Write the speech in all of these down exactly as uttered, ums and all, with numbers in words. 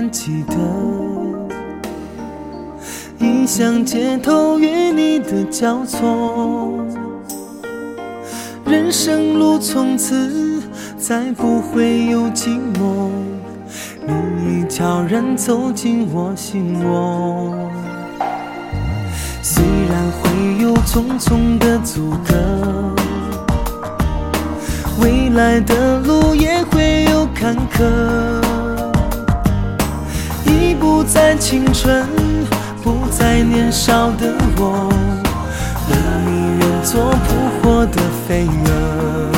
然记得，异乡街头与你的交错，人生路从此再不会有寂寞，你已悄然走进我心窝。虽然会有重重的阻隔，未来的路也会有坎坷，已不再青春，不再年少的我，为你愿做扑火的飞蛾。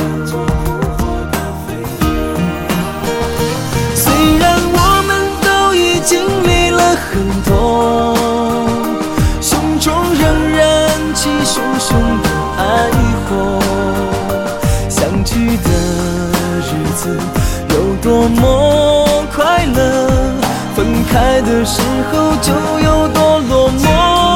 虽然我们都已经历了很多，胸中仍燃起熊熊的爱火，相聚的日子有多么快乐，分开的时候就有多落寞。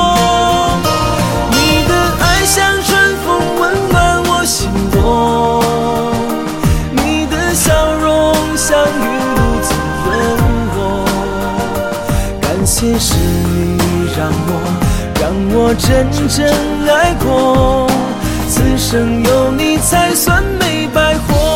你的爱像春风温暖我心窝，你的笑容像雨露滋润我，感谢是你让我让我真正爱过，此生有你才算没白活。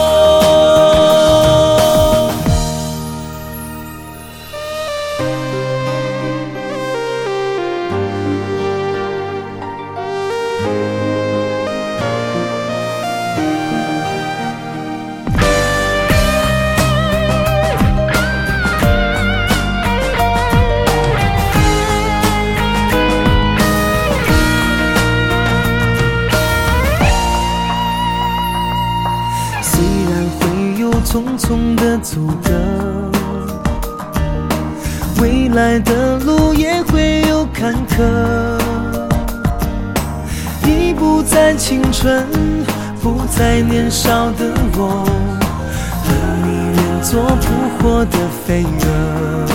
重重的阻隔，未来的路也会有坎坷，已不再青春，不再年少的我，和你愿做扑火的飞蛾。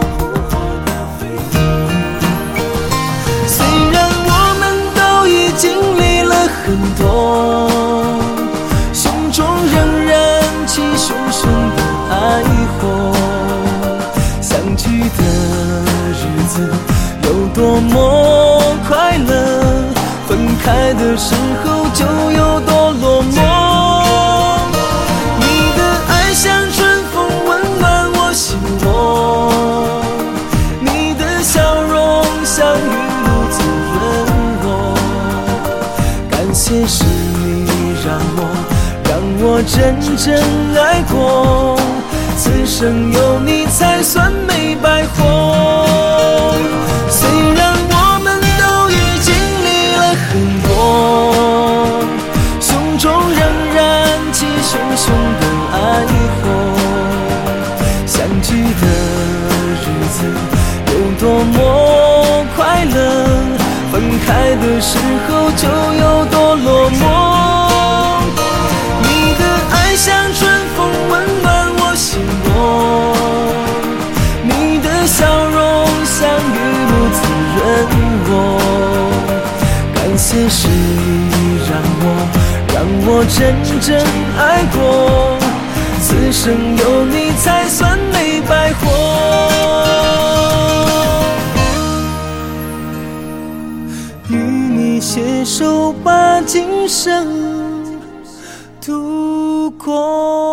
虽然我们都已经历了很多，胸中仍然起熊熊的爱火，相聚的日子有多么快乐，分开的时候就有多落寞。你的爱像春风温暖我心窝，你的笑容像雨露滋润我，感谢是你让我让我真正爱过，此生有你才算没白活。虽然我们都已经历了很多，胸中仍燃起熊熊的爱火，相聚的日子有多么快乐，分开的时候就有多落寞。像春风温暖我心窝，你的笑容像雨露滋润我，感谢是你让我让我真正爱过，此生有你才算没白活。与你携手把今生度过。